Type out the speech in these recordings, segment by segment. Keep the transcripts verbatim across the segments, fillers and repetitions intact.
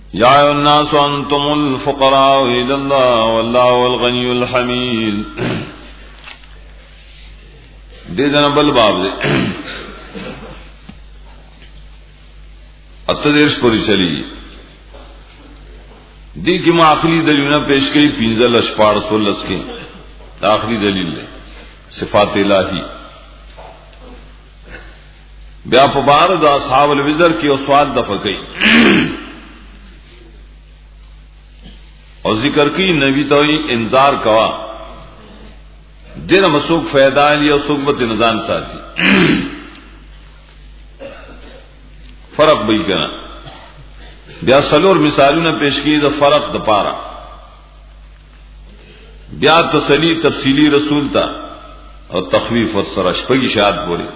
یا ایھا الناس انتم الفقراء الی اللہ واللہ الغنی الحمید. دے دنا بل باب دے اتدیش پوری چلی دی کی ما عقلی دلیلونه پیش کړي پنځل اشپار سولس کې آخری دلیل ہے صفات الہی. بیا په بار د اصحاب الوزر کې او سوال دفع کړي او ذکر کی نبی توئی انذار کوا دین مسوک فیدا لی او صحبت نظام ساتھی فرق بئی کنا. بیا سلور مثالونه پیش کی د فرق د پارا. بیا تسلی تفصیلی رسول تا او تخویف والسرش پگی شاد بولی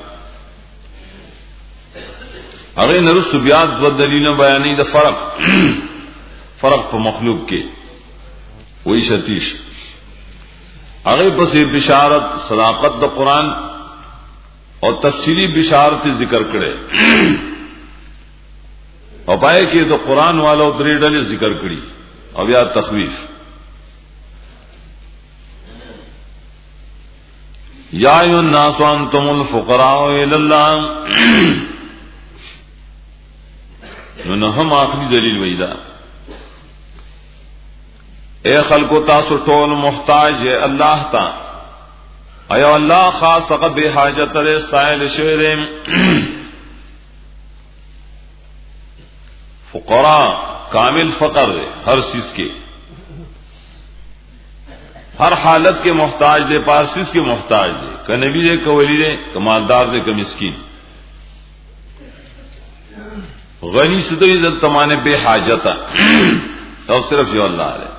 اگر نرست بیا دو دلیل بیانی د فرق فرق په مخلوق کې وہی شتیش اگر پس بشارت صداقت د قرآن اور تفصیلی بشارت ذکر کرے اور پائے کہ تو قرآن والا درې ډلې ذکر کړي او بیا تخویف. یا ایھا الناس انتم الفقراء الی اللہ نو ہم آخری دلیل ویدا اے خلقو تاسو ټول محتاج ہے اللہ تا ایو اللہ خاص غ بے حاجت ر استایل شعر فقراء کامل فقر ہر چیز کے ہر حالت کے محتاج دے پارسیس کے محتاج دے کہ نبی دے کہ ولی دے کہ مالدار دے کہ مسکین. غنی سدوی دل تمانے بے حاجتا تو صرف یو اللہ رہے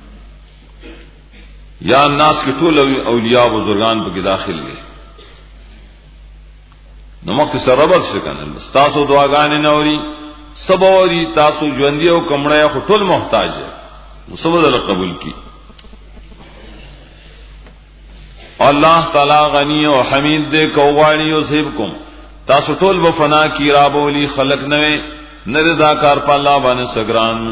یا الناس کے طول اولیاء بزرگان پہ داخل گئے نمک سے ربط شکن تاسو دعاگانے نوری سب اوری تاسو جوندیو کمڑے خطول محتاج ہے مصبد اللہ قبول کی. اللہ تعالی غنی و حمید دے کوغانی و صحبکم تاسو ټول بفنا کی رابولی خلق نوے نردا کار پا اللہ بان سگران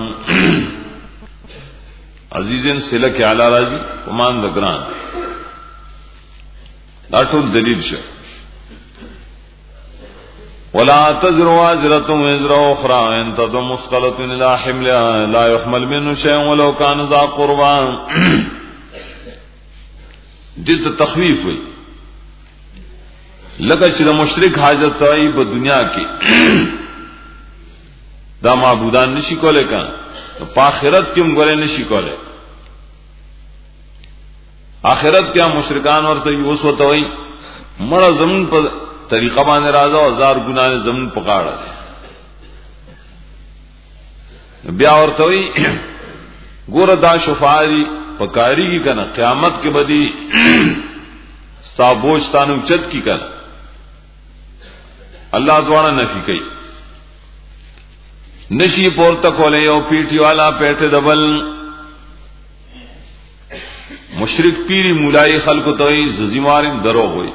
عزیزن سلک علی راضی کمان دگران دا ټول دلیل شو. ولا تزر وازرة وزر أخرى إن تدع مثقلة إلى حملها لا يحمل منه شيء ولو كان ذا قربى. جت تخویف ہوئی لگا چې د مشرک حاجت آئی په دنیا کې دا معبودان نشي کولای کان په آخرت کې هم ګورې نشي کولای. آخرت کې مشرکان ورته یوس وته وای مړه زمون په طریقه باندې راځه او هزار ګناه زمون پکاړه بیا ورته وای ګوره دا شفاعی پکاری کی کنا قیامت کے بدی ستابوش تانو چت کی کنا اللہ دوارا نفی کئی نشی پورتا کولے یو پیٹی والا پیٹے دبل مشرک پیری مولائی خلق توئی ززیمارم درو ہوئی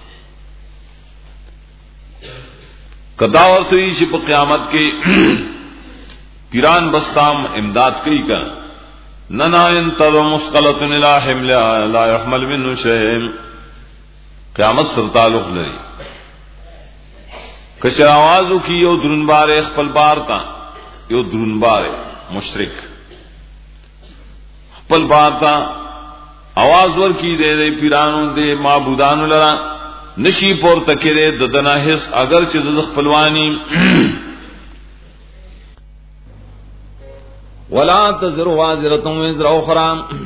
کداور توئی چی پا قیامت کے پیران بستام امداد کئی کنا ننا انتظر مسقلت الى حملها لا يحمل منه شيء قیامت سر تعلق لري. کچھ آوازو کی یو درن بار خپل بار تا یو درن بار مشرک خپل بار تا آواز ور کی دے دے پیرانو دے معبودانو لرا نشی پور تکرے ددنا حس اگر چه دد خپلوانی ولا تزر وازرة وزر أخرى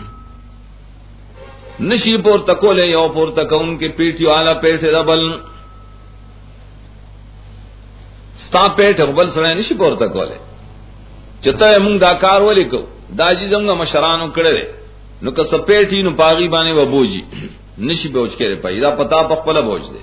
نشی پور تکولے یو پور تکون کے پیٹھی والا پیٹ دبل ستا پیٹ غبل سڑے نشی پور تکولے چتا مونږ دا کار ولیکو دا جی زمغه مشرانو کړه نو که سپېټی نو پاغي باندې وبوجي نشي بوج کړي پای دا پتا په خپل بوج دی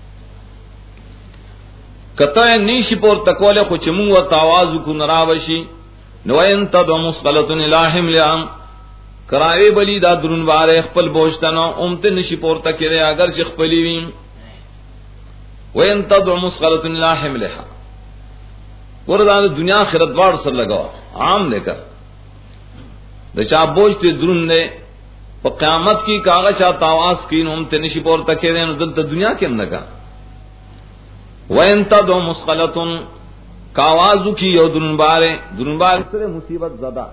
کته نشي پور تکولے خو چې مونږ ورته आवाज کو نراوشي نو ان تدع مسقلة الى حملها کرائے بلی دا درن بار خپل بوجتنو امت نشی پورتا کرے اگر چ خپلی وین وین تدع مسقلة الى حملها وردا دنیا آخرت دوار سر لگا عام دے کر د چا بوجھ تے درن نے په قیامت کی کاغذ چا تاواز کی نوم تے نشی پور تکے دین دل تے دنیا کے اندر کا وین تدو مسقلتن کاوازو کی یو درن بارے درن بار سره مصیبت زدہ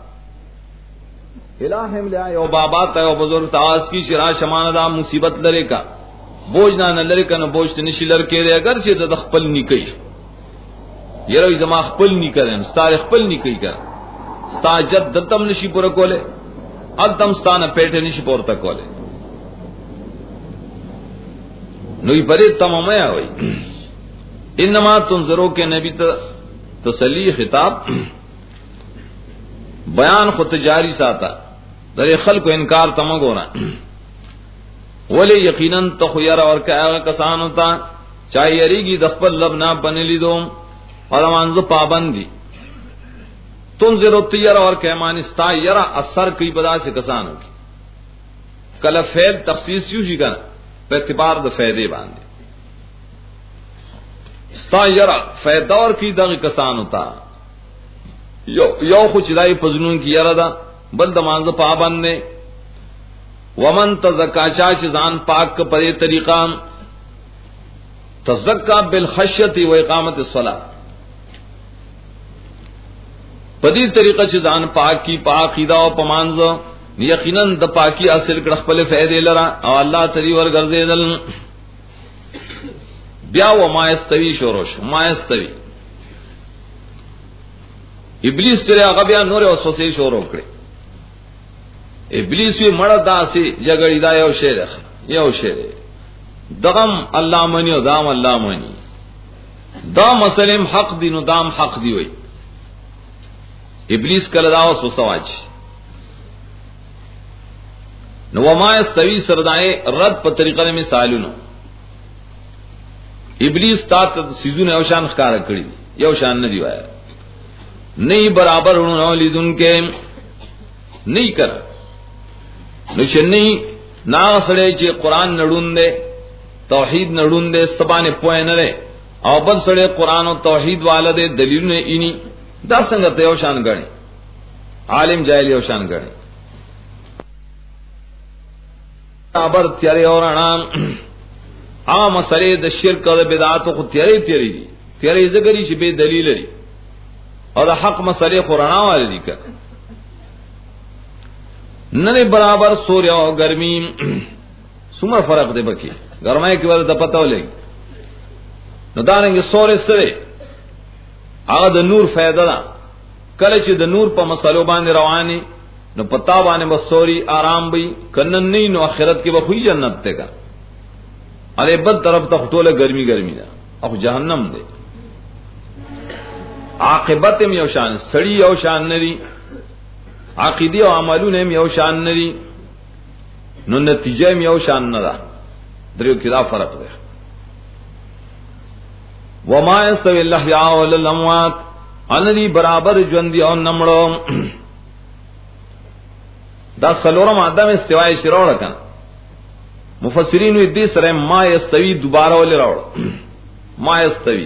الہم لیا یو بابا تا یو بزرگ تاواز کی شرا شمان دا مصیبت لرے کا بوجھ نہ لرے کا نہ بوجھ تے نشی لر کے دے اگر سے د خپل نکئی یره زما خپل نکرن ستاره خپل نکئی کر ستا جد دتم نشی پورا کولے ادم ستانه پیټه نشی پورته کولے نوې پرې تمامه وای انما تنذرو کے نبی ته تسلی خطاب بیان خود جاری ساتا در خلق کو انکار تم گورا ولی یقینا تخیر اور کیا کسان ہوتا چاہے یریگی دخپل لب نہ بنلی دوم اور منذ پابندی تنذرو تیر اور کہمانستا یرا اثر کی بدا سے کسانوں کی کل فعل تخصیص یوں ہی کرنا پہ اعتبار د فائدے باندھے ستا یرا فائدہ اور کی دغ کسان ہوتا یو یو خو چدای پزنون کی یرا دا بل دمانز پابند نے ومن تزکا چاچ زان پاک کا پرے طریقہ تزکا بالخشیت و اقامت الصلاۃ پدی طریقہ چ زان پاک کی پاکیدہ و پمانز یقینا د پاکی اصل کڑ خپل فائدے لرا او اللہ تری ور گرزے دل بیا و ما استوی شوروش ما استوی ابلیس تیرے آگا بیا نور وسوسے شورو کڑے ابلیس وی مڑ دا سی جگڑی دا یو شیر یو شیر دغم اللہ منی و دام اللہ منی دا مسلم حق دی نو دام حق دی وی ابلیس کل دا وسوسواج نو وما استوی سردائے رد پر طریقہ میں سالونو ابلیس تا سیزون یو شان خکار کړی یو شان نه دی وایا نه برابر ورونو لیدون کې نه کړ نو چې نه نا سره چې قران نړون دے توحید نړون دے سبانه پوهه نه او بل سره قران او توحید والده دلیل نه اینی دا څنګه ته یو شان غړي عالم جاهل یو شان غړي ابر تیارے اور انام عام مسئلے د شرک او بدعات خو تیارے تیارے دي تیارے ذکرې چې به دلیل لري او د حق مسئلے قرآن والے دي کړه نه برابر سوریا او ګرمي څومره فرق دی بکی ګرمای کې ورته پته ولګي نو دا رنګ سورې سره هغه د نور فائدہ ده کله چې د نور په مسلو باندې رواني نو پتا باندې بسوري آرام وي کنن نه نو آخرت کې به خو جنت ته کا اره بل طرف ته ټوله ګرمي ګرمي ده او جهنم ده عاقبت هم یو شان سړی یو شان ندي عقیده او عملونه هم یو شان ندي نو نتیجه هم یو شان نه ده درو کې دا فرق ده وما يستوي الاحياء والاموات ان دي برابر ژوند او نمړو دا سلورم ادم استوای شروع کړه مفسرین دې سره ما یستوی دوباره ولې راوړ ما یستوی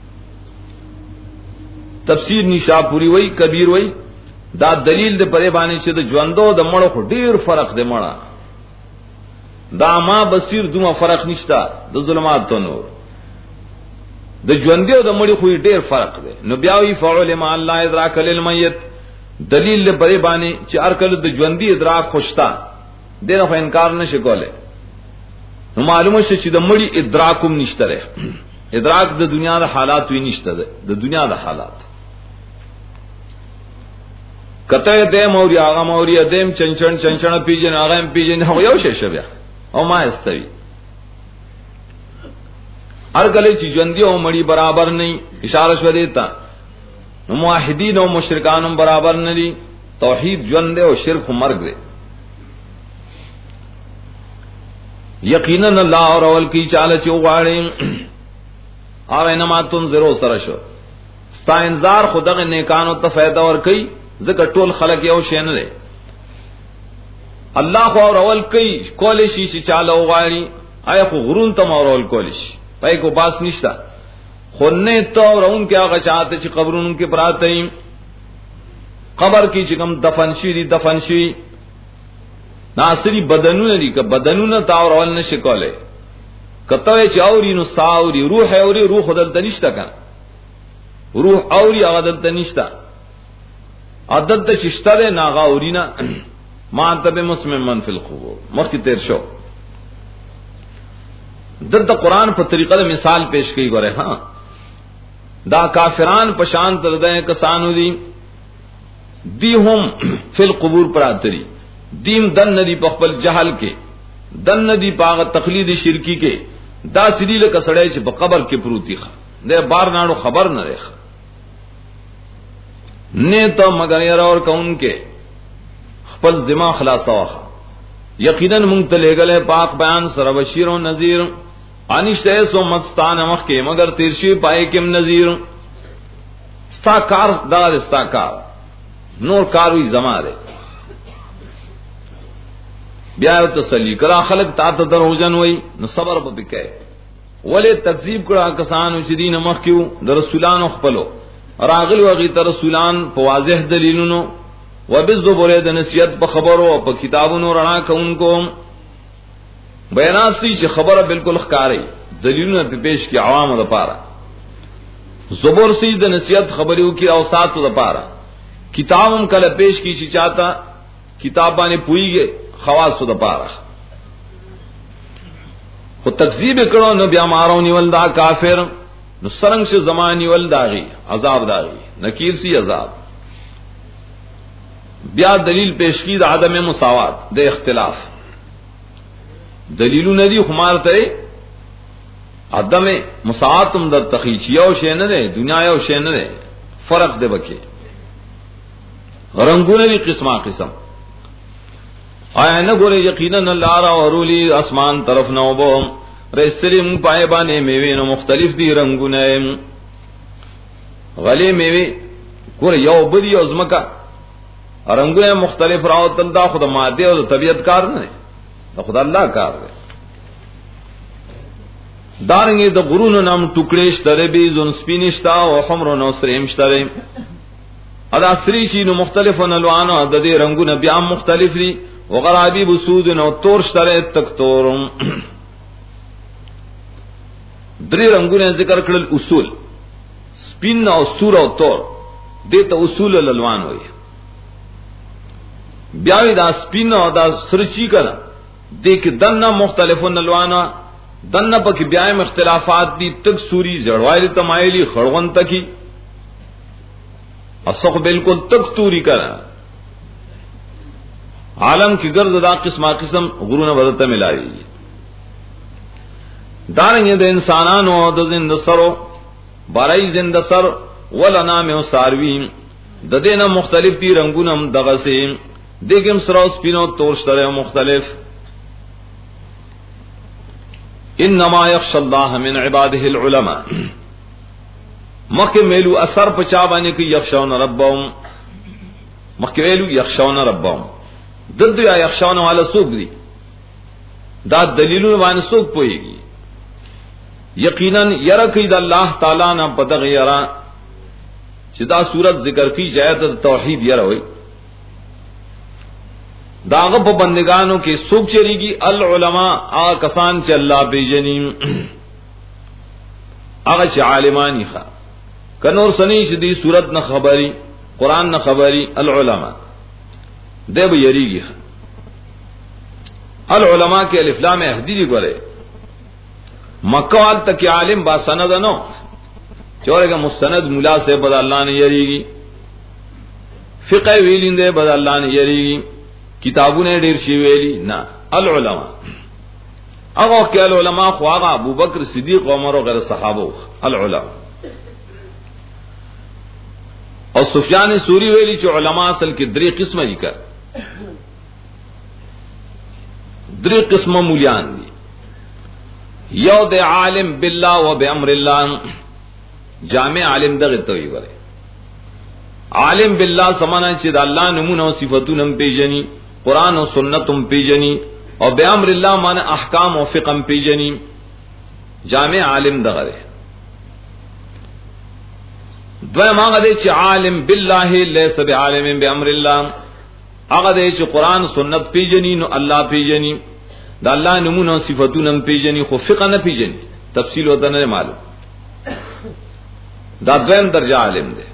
تفسیر نشاپوری وای کبیر وای دا دلیل دې پرې باندې چې د ژوندو د مړو خو ډیر فرق دی مړه دا ما بصیر دومره فرق نشتا د ظلمات ته نور د ژوندو د مړو خو ډیر فرق دی نو بیا وی فعل ما الله ادراک للمیت دلیل دې پرې باندې چې ارکل د ژوندۍ ادراک خوشتا دغه انکار نشي کوله نو معلومه شي چې د مړی ادراکوم نشته ره ادراک د دنیا د حالات وی نشته ده د دنیا د حالات کته دې موري هغه موري دیم چنچن چنچن پیجن هغه پیجن هغه یو شی شبیا او ما استوي هر کله چې ژوندۍ او مړی برابر نه اشاره شو دیتا نو موحدین او مشرکان هم برابر نه دي توحید ژوند او شرک مرګ دی یقینا الله اور اول کی چاله چې وغاړي او انما تنذرو سره شو ستا انذار خدغه نیکانو ته فائدہ ور کوي ځکه ټول خلق یو شی نه دی الله خو اور اول کوي کول شي چې چاله وغاړي آیا خو غرون ته اور اول کول شي پای کو باس نشتا خوننے تو اور ان کے هغه چاته چې قبرونو کې پراته وي قبر کې چې کوم دفن شي دي دفن شي ناصری بدنونه دي که بدنونه تا اور ول نشي کوله کته چې اوري نو ساوري روح اوري روح دلته نشته کنه روح اوري هغه دلته نشته عدد د چشتره ناغا اورینا ما انت بمسلم من فی القبور مخکې تیر شو دلته قران په طریقه د مثال پیش کوي غره ها دا کافران پشان تر ده کسانو دي دی هم فی القبور پراتری دیم دن ندی په خپل جهل کې دن ندی پاغه تقلید شرکی کې دا سړي له کسړې چې په قبر کې پروتي ښه د بار ناړو خبر نه رخ نه ته مگر ير اور کون کې خپل ذمہ خلاص واخه یقینا مونږ ته لګلې پاک بیان سره بشیر او نذیر انشته سو مستان مخ کې مگر تیرشي پای کې نذیر ستا کار دا ستا کار نور کاروي زماره بیا تسلی کرا خلق تا ته دروژن وای نو صبر به وکای ولې تکذیب کړه کسانو چې دین مخ کیو د رسولانو خپلو راغل وغي تر رسولان په واضح دلیلونو وبالزبر د نصیحت په خبرو او په کتابونو رڼا کوونکو بیانات چې خبره بالکل ښکاری دلیلونه په پیش کې عوامو لپاره زبر سي د نصیحت خبرو کې او ساتو لپاره کتابم کله پیش کی چې چاته کتاب باندې پويږي خواص لپاره خو تکذیب کړه نو بیا مارو نیول دا کافر نو سرنګ شه زمانی ول داغي عذاب داغي نکیر سی عذاب بیا دلیل پیش کی د عدم مساوات د اختلاف دلیل ندی خمار ته عدم مساواتم در تخیچیو شی نه ده دنیا یو شی نه ده فرق ده بکی رنگونه دي قسمه قسم آیا نه ګوره یقینا الله را اورولی اسمان طرف نو بو رسلم پای باندې میوه نو مختلف دي رنگونه غلي میوه ګوره یو بری او زمکا رنگونه مختلف راو تل دا خود ماده او طبيعت کار نه دا خود الله کار دی دارنګه د غرونو نام ټوکړې شتره به زون سپینشتا او حمر نو سریم شتره ادا سری شي نو مختلفون الوانو د دې رنگونه بیا مختلف دي وغرابی بسود نو تور شتره تک تورم درې رنگونه ذکر کړل اصول سپین او سور او تور دته اصول الالوان وي بیا دا سپین او دا سرچی کړه دې کې دنه مختلفون الوان دنه پکې بیا اختلافات دي تک سوري زړوایل تمایلی خړون تکي اسخ بالکل تک توری کړه عالم کی گرز دا قسمه قسم غرونه بدلته ملایي دارنګه د انسانانو د زند سرو بارای زند سر ولنا مې ساروین د دینه مختلف دي رنگونه دغه سي دګم سرو سپینو تور شتره مختلف انما يخشى الله من عباده العلماء مکه ملو اثر پچا باندې کې یخشون ربهم مکه ویلو یخشون ربهم دد یا یخشون والا سوق دي دا دلیلونه باندې سوق پويږي یقینا یرا کید الله تعالی نه بدغ یرا چې دا صورت ذکر کی جایت توحید یرا وي داغه په بندگانو کې سوق چریږي العلماء آ کسان چې الله بیجنیم هغه چې عالمانی ښه کنور سنی چې دی صورت نه خبري قران نه خبري العلماء دی به یریږي العلماء کې الف لام اهدی دی ګره مکه وال تک عالم با سند نو چورګه مستند مولا سے بد الله نه یریږي فقہ ویلینده بد الله نه یریږي کتابونه ډیر شی ویلی نه العلماء هغه کې العلماء خو هغه ابوبکر صدیق عمر او غیر صحابه العلماء او سفیان سوری ویلی چې علما اصل کې درې قسمه دي کړ درې قسمه مولیان دي یو د عالم بالله و بامر الله جامع عالم دغه ته ویل عالم بالله سمانه چې د الله نمونه او صفاتونه هم پیژني قران او سنت هم پیژني او بامر الله معنی احکام او فقه هم پیژني جامع عالم دغه دویم هغه دی چې عالم بالله ليس بعالم بامر الله، هغه دی چې قران سنت پیژني نو الله پیژني، دا الله نمونه صفاتونه پیژني خو فقہ نه پیژني، تفصیل وته نه معلوم. دا دویم درجه عالم دی.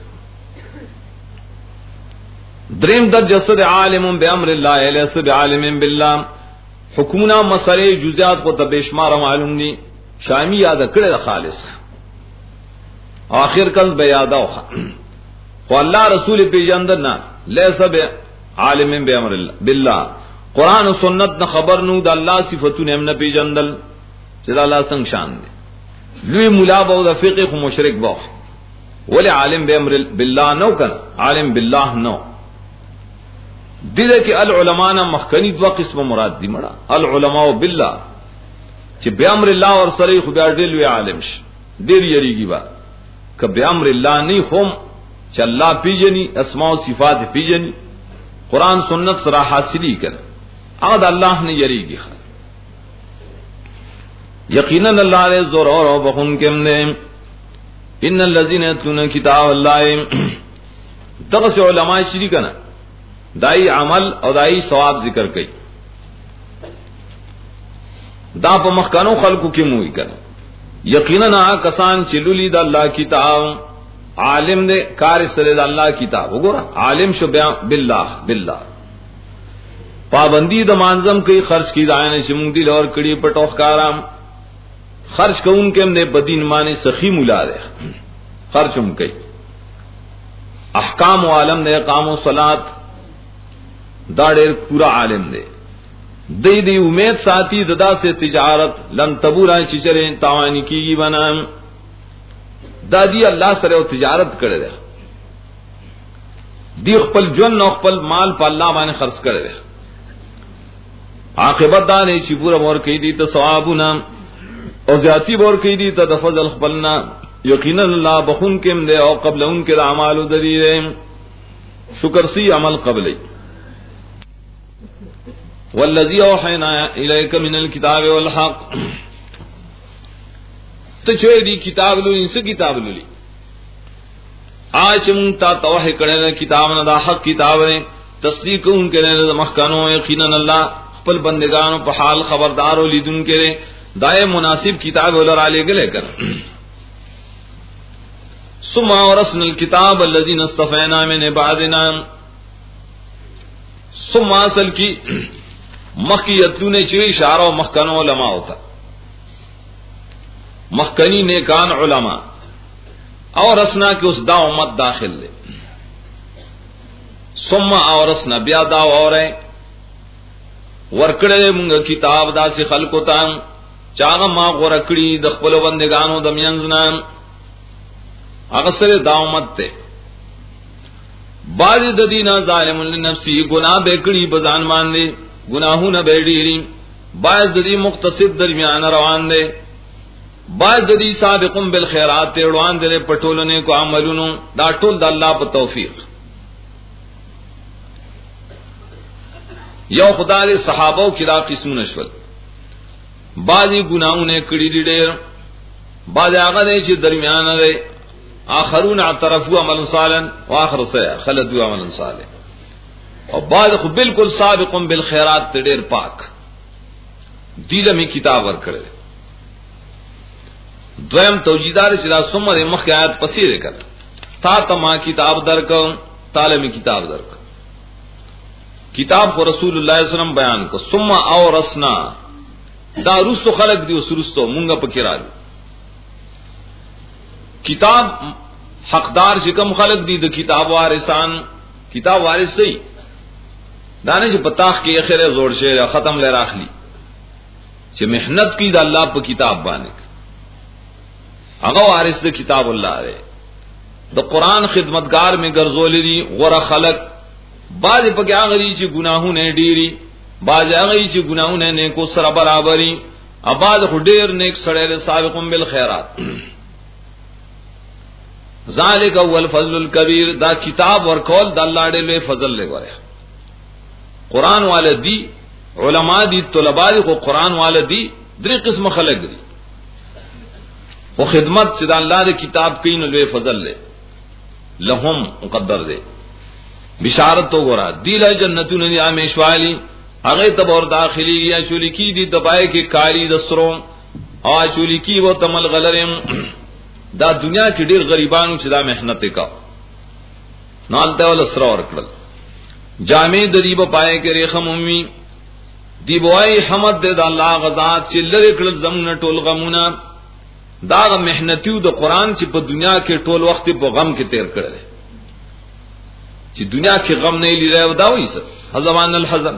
دریم درجه سره عالم بامر الله ليس بعالم بالله، حکمونه مسئله جزئیات کو ته بشمار معلوم دي، شامی یاد کړه خالص آخر کل بیادا خو اللہ رسول پیجندر نہ لیسا بے عالم بے امر اللہ باللہ، قرآن و سنت نہ خبر نو دا اللہ صفتو نے ہم نہ پیجندل چدا اللہ سنگ شان دے لوی ملا باو دا فقہ خو مشرک باو ولی عالم بے امر باللہ نو کن عالم باللہ نو دیدے کہ العلماء نا مخکنی دو قسم مراد دی مڑا العلماء باللہ چی بے امر اللہ اور سرے خو بیا دل وی عالم ش دیر یریگی با کہ بے امر اللہ نہیں خوم چ اللہ پیجنی اسماء و صفات پیجنی قرآن سنت سرا حاصلی کر آد اللہ نے یریگی خیر یقیناً اللہ نے زور اور بخون کے نے ان الذين يتلون کتاب اللہ دغس علماء شریک نا دائی عمل اور دائی ثواب ذکر کئی دا په مخکانو خلقو کې موي کړه یقینا کسان چې لولي د الله کتاب عالم دې کار سره د الله کتاب وګوره عالم شو بالله بالله پابندی د مانزم کوي خرج کی داینه چې مونږ دی لور کړي پټوخ کارام خرج کوون کې نه بدین معنی سخی مولا ده خرچم کوي احکام عالم دې اقام او صلات دا ډېر پورا عالم دی دی دی امید ساتھی ددا سے تجارت لن تبورا چچرے تاوانی کی گی بنا دادی اللہ سره او تجارت کرے دے دی خپل جن او خپل مال په الله باندې خرج کرے دے عاقبت دا نه چې پورا مور کوي دي ته ثوابونه او زیاتی ور کوي دي ته د فضل خپلنا یقینا الله بخون کم دے او قبل ان کے اعمال دری دے شکر سی عمل قبلی والذی اوحینا الیک من الکتاب والحق تچوی دی کتاب لولی س کتاب لولی آج من تا توحی کړه کتاب نه دا حق کتاب نے تصدیق ان کے نے مخکانو یقینا اللہ خپل بندگانو په حال خبردار او لیدون کې دای مناسب کتاب ولر علی گلے کر ثم ورثنا الكتاب الذين اصطفینا من بعدنا ثم اصل کی مخیتلو نے چوی اشارہ و مخکنو علماء ہوتا مخکنی نیکان علماء اور رسنا کہ اس دا امت داخل لے ثم اور رسنا بیا دا اور ہے ورکڑے منگا کتاب دا سی خلقو تا چاگا ما غرکڑی دخپلو بندگانو دمینزنا اغسر دا امت تے بعض ددینا ظالم لنفسی گناہ بیکڑی بزان مان دے گناہوں نہ بیڑی بعض ددی مختصد درمیان روان دے بعض ددی سابقون بالخیرات روان دے پٹولنے کو عملونو دا ټول د الله په توفیق یو خدای دے صحابہ کی دا قسم نشول بعضی گناہوں نے کڑی دی ډېر بعض هغه دے چې درمیان دے آخرون اعترفوا عملا صالحا واخر سے خلدوا عملا صالحا اور بعض خو بالکل سابقون بالخیرات ته ډېر پاک دیله می کتاب ورکړل دویم توجیدار چې دا سمره مخکې آیات پسې وکړه تا ته ما کتاب درکو تعالی می کتاب درکو کتاب کو رسول الله صلی الله علیه وسلم بیان کو ثم اورثنا دا رستو خلق دی وسرستو مونږه پکې راځي کتاب حقدار چې کوم خلق دی د کتاب وارثان کتاب وارث صحیح دانش پتاخ کی اخره زور شه ختم لے راخلی چې محنت کی د الله په کتاب باندې هغه وارث د کتاب الله دی د قران خدمتگار میں ګرځول دي غره خلق باز پکې هغه دي چې ګناهونه ډيري باز هغه چې ګناهونه نه کو سره برابرۍ اباز ډېر نیک سره سابقون بالخيرات ذالک هو الفضل الکبیر دا کتاب ورکول د الله ډېر لوی فضل لګوي قرآن والدی علماء دی طلباء دی کو قرآن والدی درې قسم خلق دي او خدمت چې د الله دی کتاب کین لوی فضل له لهم مقدر دے بشارت تو گورا دیل جنتون دی آمیشوالی اغی تبور داخلی یا چولی کی دی دبائے کی کالی دستروں او چولی کی و تمل غلرم دا دنیا کی ډیر غریبانو چې دا محنت کا نالته ول اسرا ورکړل جامع دریب پائے کې ریخم امي دی بوای حمد د الله غزاد چې لری کړل زمونه ټول غمونه دا محنتیو د قران چې په دنیا کې ټول وخت په غم کې تیر کړل چې دنیا کې غم نه لري او دا وایي حزمان الحزن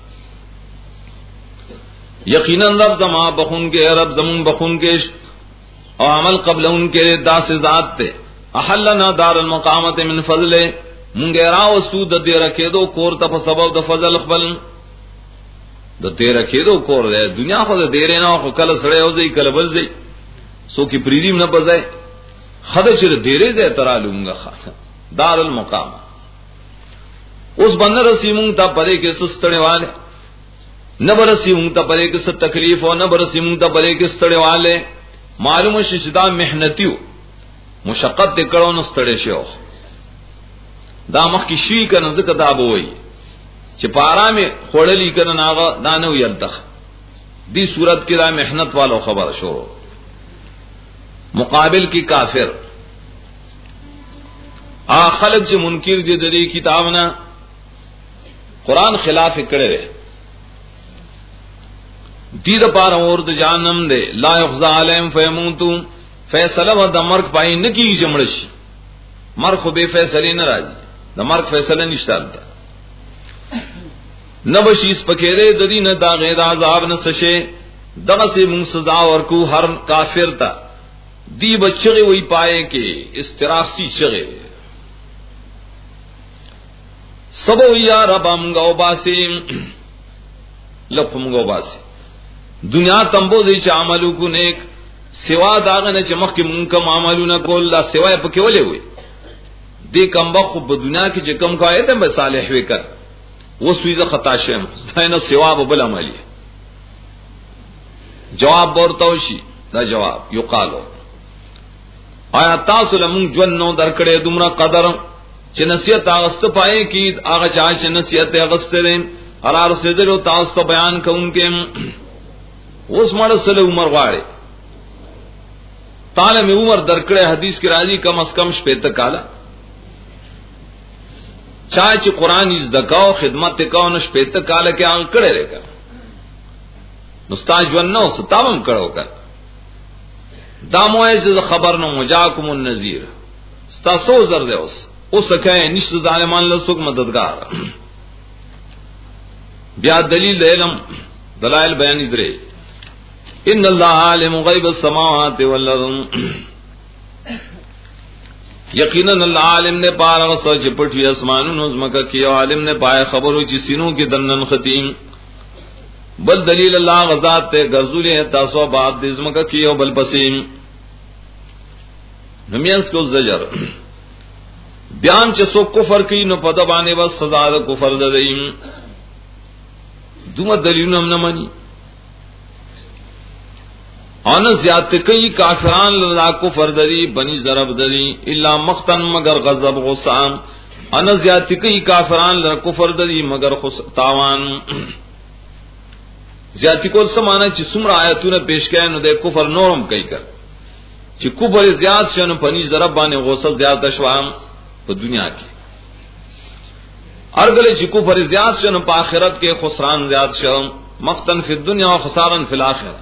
یقینا رب زما بخون کې رب زمون بخون کې او عمل قبل ان کے داس ذات تے احلنا دار المقامت من فضل مونږه راو سود دې رکھے دو کور ته په سبب د فضل خپل د دې رکھے دو کور دې دنیا خو دې ډېر نه خو کله سړی او ځي کله بل ځي سو کی پریدیم نه بځای خدای چې ډېرې ځای ترالونګه دار المقام اوس بندر سیمون ته پرې کې سستړې والے نه برسي مونږ ته پرې کې ست تکلیف او نه برسي مونږ ته پرې کې ستړې والے معلوم شي چې دا محنتیو مشقت کړو نو ستړي شو دا مخ کی شي کنه ځکه دا به وای چې پارا می خړلې کنه ناغه دانو یلتخ دی صورت کې دا محنت والو خبر شروع مقابل کی کافر ا خلق چې منکر دي د دې کتاب نه قران خلاف کړي دی دا پار اور د جانم دے لا یخزا علیم فیموتو فیصلہ و دا مرک پائی نکی جمڑش مرک خو بے فیصلی نراجی دا مرک فیصلہ نشتالتا نبشیس پکیرے ددی نا دا غیر عذاب نسشے دغا سے من سزا ورکو ہر کافر تا دی بچغی وی پائے کہ استراسی چغی سبو یا ربا منگاو باسی لپو منگاو باسی دنیا تمبو دی چې عملو کو نیک سوا داغه نه چې مخکې مونږ کوم عملونه کول لا سوا پکې ولې وي دې کم بخ په دنیا کې چې کم کوي ته به صالح وکړ وسویزه خطا شم ثانه سوا به بل عملي جواب ورته شي دا جواب یقالو آیا تاسو لمون ژوند نو درکړې دومره قدر چې نصیحت هغه پای کې هغه چا چې نصیحت هغه ستلین ارار سیدلو تاسو بیان کوونکې اوس مړ سره عمر غواړي تعالی می عمر درکړه حدیث کې راځي کم از کم شپږ کاله چا چې قران یې زدکاو خدمت وکاو نو شپږ کاله کې ان کړه لري نو ستاج ونو ستاوم کړو کړ دا موعظه خبر نو مجاکم النذیر ستاسو زر دی اوس اوس کای نشته ظالمان له څوک مددگار بیا دلیل علم دلائل بیان درې ان اللہ عالم غیب السماوات والارض یقینا اللہ عالم نے پارا سوچ پٹھی اسمانونو زمکا کیا عالم نے پائے خبرو چی سینوں کی دنن ختیم بل دلیل اللہ غزات تے گرزولی ہے تاسو بعد دزمکا کیا بل پسیم نمیانس کو زجر بیان چسو کفر کی نو پدبانے بس سزا دا کفر دا دیم دومت دلیل نم نمانی ان زیادت کئی کافران لا کفر دری بنی ضرب دری الا مقتن مگر غضب غصہ ان زیادت کئی کافران لا کفر دری مگر تاوان زیادتی کول سمانا چې څومره آیاتونه پیش کړي نو د کفر نورم کوي کړ چې کفر زیات شنه بنی ضرب باندې غصه زیات شوام په دنیا کې ارګل چې کفر زیات شنه په آخرت کې خسران زیات شوم مقتن فی الدنیا و خسارا فی الاخره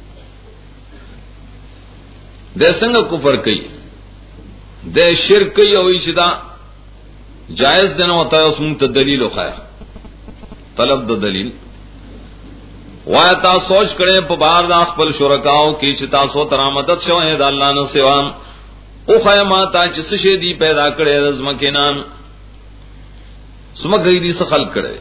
د څنګه کفر کوي د شرک کوي او چې دا جائز دنه وتا اوس مونږ ته دلیل وخایا طلب د دلیل وای تا سوچ کړي په بار د خپل شرکاو کې چې تاسو تر مدد شوه د الله نه سوا او خیمه تا چې څه شي دی پیدا کړي رزم کې نام سمګي دي څه خلق کړي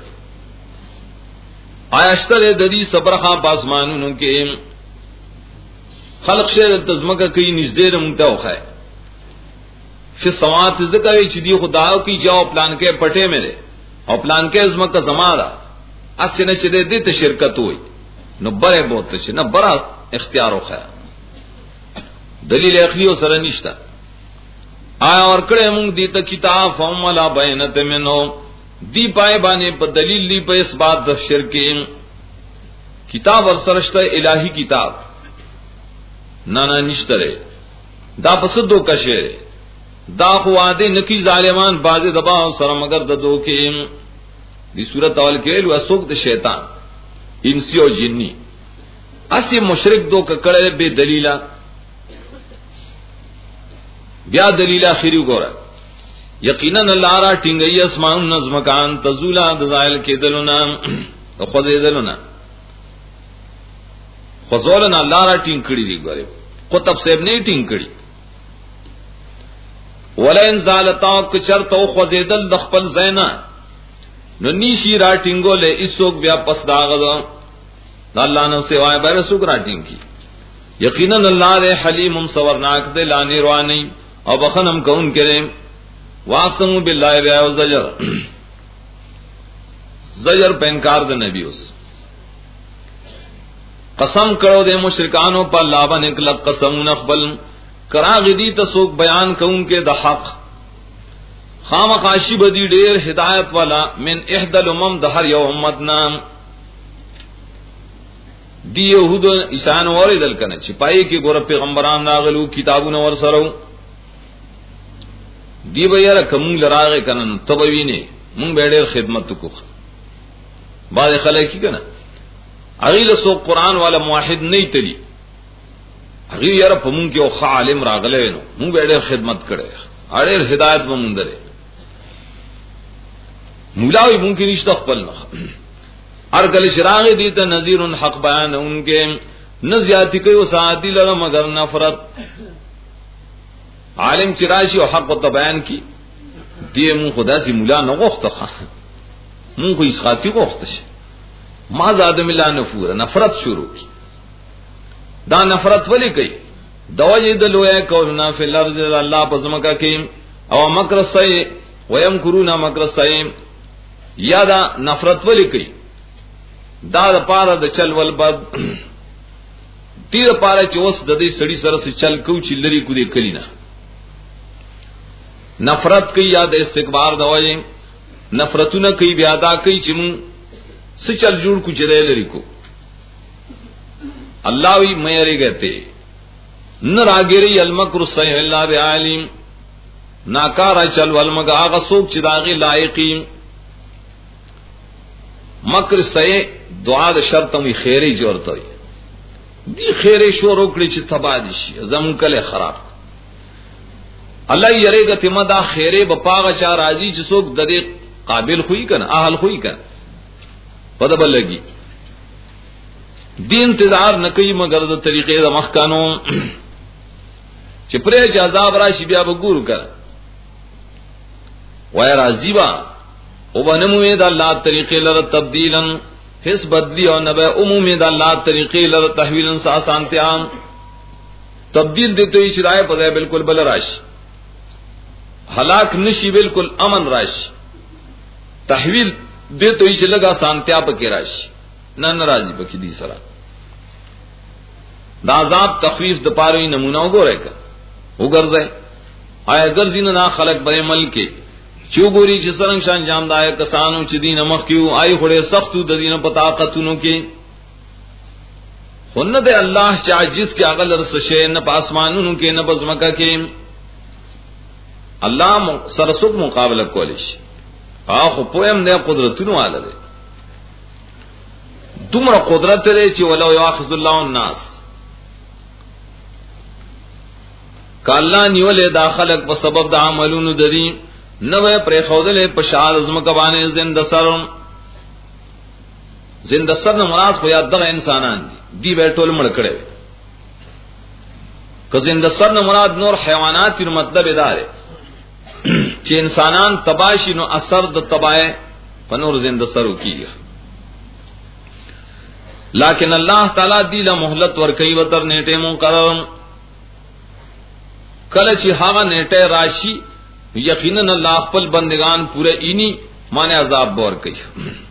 آیاشتره د دې صبرخه پاسمانونو کې خلق شیر تزمکہ کئی نزدې رمته وخه فی السماوات ذکر چې دی خداو کی جاو پلان کې پټه میرے او پلان کې ازمکہ زمارا اسنه چې دې ته شرکت وای نو بره بوت چې نه برا اختیار وخه دلیل اخلی سره نشتا آیا ورکړې موږ دې ته کتاب فهم لا بینت منو دی پای باندې په دلیل دی په اثبات د شرک کتاب ورسرشته الہی کتاب نه نه نشته دا پسدو کشه دا خو واده نکی ظالمان باز دبا سره مگر د دوکې دی صورت اول کې له اسوک د شیطان انسی او جنی اسی مشرک دو کړه به دلیلا بیا دلیل اخیری ګوره یقینا الله را ټینګي اسمان نظم کان تزولا د زائل کې دلونه خو دې دلونه خزولن الله را ټینګ کړی دی ګوره قطب صاحب نه ټینګ کړی ولئن زالتا کچرتو خو دې دل د خپل زینا نو نیشی را ټینګو له ایسوک بیا پس داغه د الله نه سیوای به سوک را ټینګي یقینا الله دې حلیم صبرناک دې لانی رواني او بخنم کون کرے واقسم بالله بیا او زجر زجر په انکار د نبی اوس قسم کړو د مشرکانو په الله باندې کله قسمونه خپل کراغ دي ته څوک بیان کون کې د حق خامخاشی بدی ډیر ہدایت والا من احدى الامم د هر یو امت نام دی یهود ایسان اوریدل کنه چې پای کې ګور پیغمبران راغلو کتابونه ور سره دی به یاره کوم لراغه کنن تبوینه مونږ به ډېر خدمت وکړو بعد خلک کی کنه اغه له سو قران والا موحد نه تلی اغه یاره په مونږ کې او عالم راغله نو مونږ به ډېر خدمت کړي اړ هدایت به مونږ درې مولاوی مونږ کې نشته خپل نه ار کله شراغ دي ته نذیر حق بیان انکه نزیاتی کوي او ساعتی لره مگر نفرت عالم چراشی او حق ته بیان کی دی مون خدا سی مولا نه غوښته مون خو اسخاتی غوښته شي ما زاد ملا نفور نفرت شروع کی دا نفرت ولی کوي دوجه د لوی کولنا فی الارض الله پزمکا کې او مکر سای ویم کرونا مکر سای یا دا نفرت ولی کوي دا د پاره د چل ول بد تیر پاره چې اوس د دې سړی سره چل کو چې لري کو دې کلینا نفرت کوي یا د استکبار دوی نفرتونه کوي بیا دا کوي چې مون سچل جوړ کو چره لري کو الله وی مېری گتے نہ راګری المکر السیء الا بعالم ناکارا چل ولمغه هغه څوک چې داغي لایقی مکر سیء دعا د شرط می خیری جوړته وي دی خیره شور وکړي چې تبادی شي زمون کله خراب الله یریګه تیمه دا خیره بپاغه چا راضی چې څوک د دې قابل خوې کنه اهل خوې کنه پد بلګي دین انتظار نکي مگر د طریقې د مخکانو چې پرې چې عذاب راشي بیا وګورو کنه وای راضی با او بنمو د الله طریقې لره تبدیلا حس بدلی او نبه عمومی د الله طریقې لره تحویلا ساسانتیا تبدیل دیته یې شرای په ځای بالکل بل راشي ہلاک نشی بالکل امن راشی تحویل دے تو ایچ لگا سانتیا پکی راشی نا نرازی پکی دی سرا دا عذاب تخفیف دا پاروی نمونہ گو رہے کا وہ گرزے آیا گرزی نا خلق برے ملکے چو گوری چی سرنگ شان جام دا آیا کسانو چی دین مخ کیو آئی خوڑے سختو دا دین پتاقتونو کے خونت اللہ چاہ جس کے اغل رسشے نا پاسمانونو کے نا بزمکہ کے الله سره څوک مقابله کولی شي هغه پویم نه قدرتونو والا دی دومره قدرت لري چې ولو یاخذ الله الناس کله نیولې داخلك په سبب د عملونو دري نوې پرې خوذلې په شال ازم کبانه زنده سر زنده سر نه مراد خو یا دغه انسانان دي دی به ټول مړ کړي که زنده سر نه مراد نور حیوانات یې مطلب ادارې چې انسانان تباشی نو اثر د تبای پنور زنده سرو کیږي لیکن الله تعالی دی له مهلت ور کوي وتر نیټه مقرر کله چې هغه نیټه راشي یقینا الله خپل بندگان پورا اینی معنی عذاب بور کوي